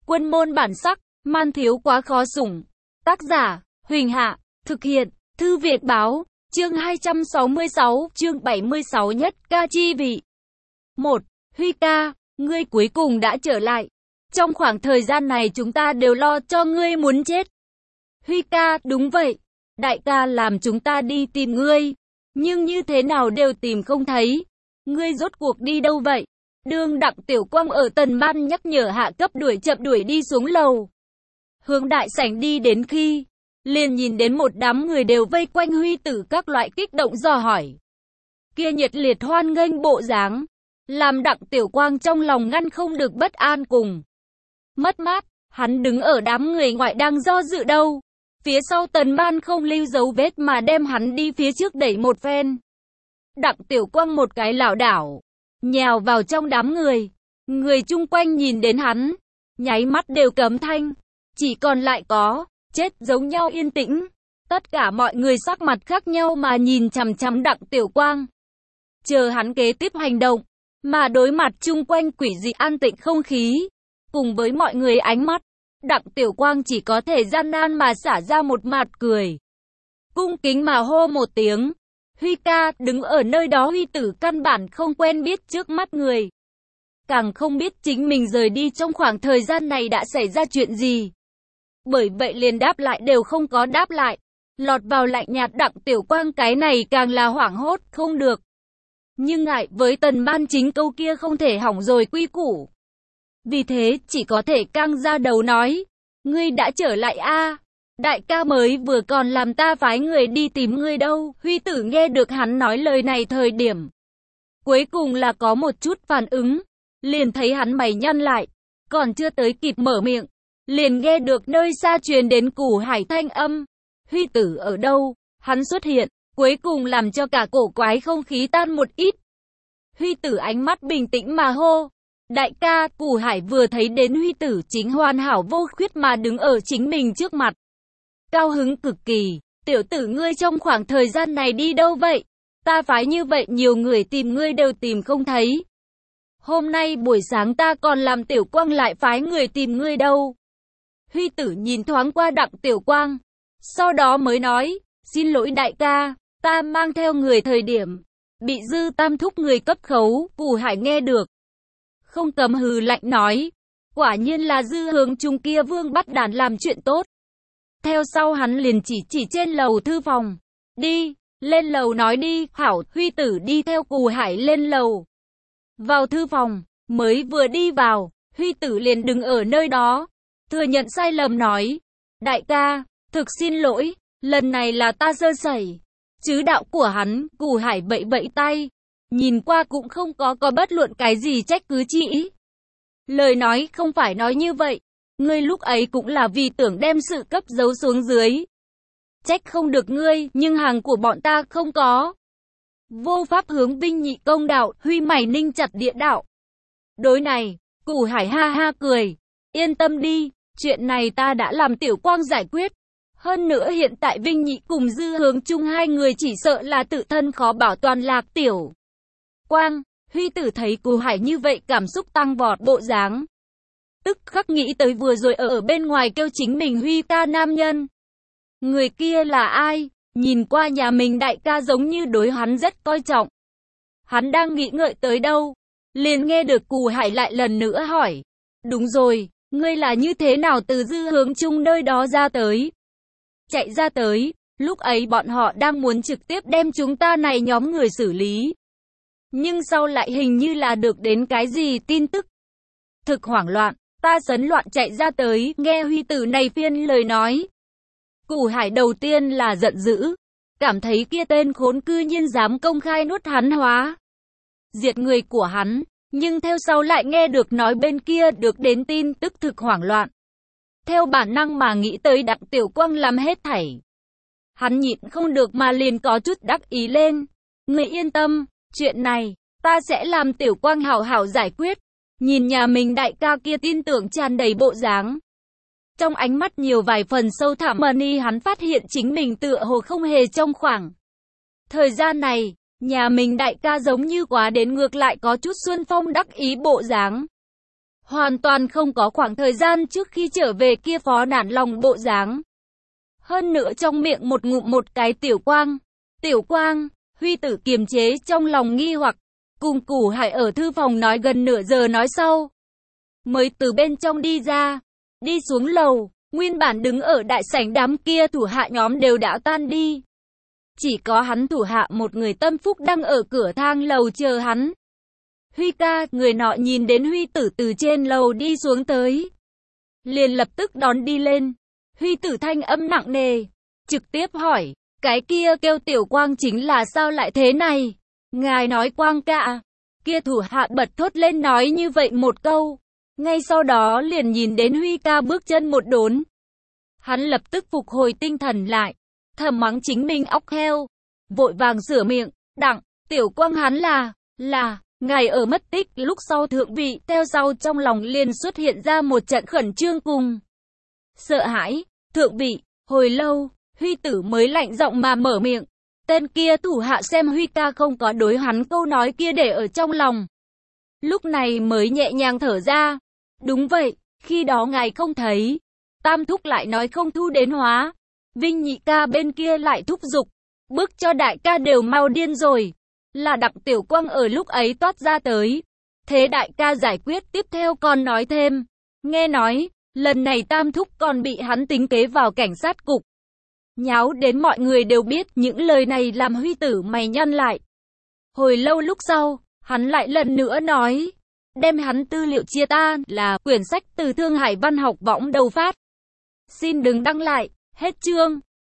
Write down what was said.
Quân môn bản sắc, man thiếu quá khó sủng. Tác giả, Huỳnh Hạ, thực hiện, Thư Việt Báo, chương 266, chương 76 nhất ca chi vị. 1. Huy ca, ngươi cuối cùng đã trở lại. Trong khoảng thời gian này chúng ta đều lo cho ngươi muốn chết. Huy ca, đúng vậy. Đại ca làm chúng ta đi tìm ngươi. Nhưng như thế nào đều tìm không thấy. Ngươi rốt cuộc đi đâu vậy? Đương Đặng Tiểu Quang ở tần ban nhắc nhở hạ cấp đuổi chậm đuổi đi xuống lầu. Hướng đại sảnh đi đến khi, liền nhìn đến một đám người đều vây quanh Huy Tử các loại kích động dò hỏi. Kia nhiệt liệt hoan nghênh bộ dáng, làm Đặng Tiểu Quang trong lòng ngăn không được bất an cùng mất mát. Hắn đứng ở đám người ngoại đang do dự đâu. Phía sau tần ban không lưu dấu vết mà đem hắn đi phía trước đẩy một phen. Đặng Tiểu Quang một cái lảo đảo, nhào vào trong đám người. Người chung quanh nhìn đến hắn, nháy mắt đều cấm thanh. Chỉ còn lại có, chết giống nhau yên tĩnh. Tất cả mọi người sắc mặt khác nhau mà nhìn chằm chằm Đặng Tiểu Quang. Chờ hắn kế tiếp hành động, mà đối mặt chung quanh quỷ dị an tịnh không khí. Cùng với mọi người ánh mắt, Đặng Tiểu Quang chỉ có thể gian nan mà xả ra một mặt cười. Cung kính mà hô một tiếng. Huy ca, đứng ở nơi đó Huy Tử căn bản không quen biết trước mắt người. Càng không biết chính mình rời đi trong khoảng thời gian này đã xảy ra chuyện gì. Bởi vậy liền đáp lại đều không có đáp lại. Lọt vào lạnh nhạt Đặng Tiểu Quang cái này càng là hoảng hốt không được. Nhưng ngại với tần ban chính câu kia không thể hỏng rồi quy củ. Vì thế chỉ có thể căng ra đầu nói. Ngươi đã trở lại a? Đại ca mới vừa còn làm ta phái người đi tìm ngươi đâu. Huy Tử nghe được hắn nói lời này thời điểm. Cuối cùng là có một chút phản ứng. Liền thấy hắn mày nhăn lại. Còn chưa tới kịp mở miệng. Liền nghe được nơi xa truyền đến Cù Hải thanh âm. Huy Tử ở đâu? Hắn xuất hiện. Cuối cùng làm cho cả cổ quái không khí tan một ít. Huy Tử ánh mắt bình tĩnh mà hô. Đại ca, Cù Hải vừa thấy đến Huy Tử chính hoàn hảo vô khuyết mà đứng ở chính mình trước mặt. Cao hứng cực kỳ, tiểu tử ngươi trong khoảng thời gian này đi đâu vậy? Ta phái như vậy nhiều người tìm ngươi đều tìm không thấy. Hôm nay buổi sáng ta còn làm Tiểu Quang lại phái người tìm ngươi đâu. Huy Tử nhìn thoáng qua Đặng Tiểu Quang, sau đó mới nói, xin lỗi đại ca, ta mang theo người thời điểm, bị Dư Tam thúc người cấp khấu. Cù Hải nghe được, không cấm hừ lạnh nói, quả nhiên là Dư Hướng Trung kia vương bắt đàn làm chuyện tốt. Theo sau hắn liền chỉ trên lầu thư phòng. Đi, lên lầu nói đi. Hảo, Huy Tử đi theo Cù Hải lên lầu. Vào thư phòng, mới vừa đi vào, Huy Tử liền đứng ở nơi đó. Thừa nhận sai lầm nói. Đại ca, thực xin lỗi, lần này là ta sơ sẩy. Chứ đạo của hắn, Cù Hải bậy bậy tay. Nhìn qua cũng không có bất luận cái gì trách cứ chỉ. Lời nói không phải nói như vậy. Ngươi lúc ấy cũng là vì tưởng đem sự cấp giấu xuống dưới. Trách không được ngươi, nhưng hàng của bọn ta không có. Vô pháp hướng Vinh Nhị công đạo. Huy mày ninh chặt địa đạo. Đối này, Cù Hải ha ha cười. Yên tâm đi, chuyện này ta đã làm Tiểu Quang giải quyết. Hơn nữa hiện tại Vinh Nhị cùng Dư Hướng Trung hai người chỉ sợ là tự thân khó bảo toàn lạc Tiểu Quang. Huy Tử thấy Cù Hải như vậy cảm xúc tăng vọt bộ dáng. Tức khắc nghĩ tới vừa rồi ở bên ngoài kêu chính mình Huy ca nam nhân. Người kia là ai? Nhìn qua nhà mình đại ca giống như đối hắn rất coi trọng. Hắn đang nghĩ ngợi tới đâu? Liền nghe được Cù Hải lại lần nữa hỏi. Đúng rồi, ngươi là như thế nào từ Dư Hướng Trung nơi đó ra tới? Chạy ra tới, lúc ấy bọn họ đang muốn trực tiếp đem chúng ta này nhóm người xử lý. Nhưng sau lại hình như là được đến cái gì tin tức. Thực hoảng loạn. Ta sấn loạn chạy ra tới, nghe Huy Tử này phiên lời nói. Cù Hải đầu tiên là giận dữ, cảm thấy kia tên khốn cư nhiên dám công khai nuốt hắn hóa diệt người của hắn, nhưng theo sau lại nghe được nói bên kia được đến tin tức thực hoảng loạn. Theo bản năng mà nghĩ tới Đặng Tiểu Quang làm hết thảy. Hắn nhịn không được mà liền có chút đắc ý lên. Ngươi yên tâm, chuyện này, ta sẽ làm Tiểu Quang hảo hảo giải quyết. Nhìn nhà mình đại ca kia tin tưởng tràn đầy bộ dáng. Trong ánh mắt nhiều vài phần sâu thẳm mani hắn phát hiện chính mình tựa hồ không hề trong khoảng thời gian này, nhà mình đại ca giống như quá đến ngược lại có chút xuân phong đắc ý bộ dáng. hoàn toàn không có khoảng thời gian trước khi trở về kia phó nản lòng bộ dáng. Hơn nữa trong miệng một ngụm một cái tiểu quang. Tiểu quang, Huy Tử kiềm chế trong lòng nghi hoặc, cùng Củ Hải ở thư phòng nói gần nửa giờ nói sau. Mới từ bên trong đi ra, đi xuống lầu, nguyên bản đứng ở đại sảnh đám kia thủ hạ nhóm đều đã tan đi. Chỉ có hắn thủ hạ một người tâm phúc đang ở cửa thang lầu chờ hắn. Huy ca, người nọ nhìn đến Huy Tử từ trên lầu đi xuống tới, liền lập tức đón đi lên. Huy Tử thanh âm nặng nề, trực tiếp hỏi, cái kia kêu Tiểu Quang chính là sao lại thế này? Ngài nói Quang ca. Kia thủ hạ bật thốt lên nói như vậy một câu. Ngay sau đó liền nhìn đến Huy ca bước chân một đốn. Hắn lập tức phục hồi tinh thần lại, thầm mắng chính mình óc heo, vội vàng sửa miệng, đặng, Tiểu Quang hắn là, ngài ở mất tích lúc sau thượng vị, theo sau trong lòng liền xuất hiện ra một trận khẩn trương cùng sợ hãi. Thượng vị, hồi lâu, Huy Tử mới lạnh giọng mà mở miệng. Tên kia thủ hạ xem Huy ca không có đối hắn câu nói kia để ở trong lòng, lúc này mới nhẹ nhàng thở ra. Đúng vậy, khi đó ngài không thấy. Tam thúc lại nói không thu đến hóa. Vinh nhị ca bên kia lại thúc giục, bức cho đại ca đều mau điên rồi. Là Đặng Tiểu Quang ở lúc ấy toát ra tới. Thế đại ca giải quyết tiếp theo còn nói thêm. Nghe nói, lần này Tam thúc còn bị hắn tính kế vào cảnh sát cục. Nháo đến mọi người đều biết, những lời này làm Huy Tử mày nhăn lại. Hồi lâu lúc sau, hắn lại lần nữa nói, đem hắn tư liệu chia ta, là quyển sách từ Thương Hải Văn học võng đầu phát. Xin đừng đăng lại, hết chương.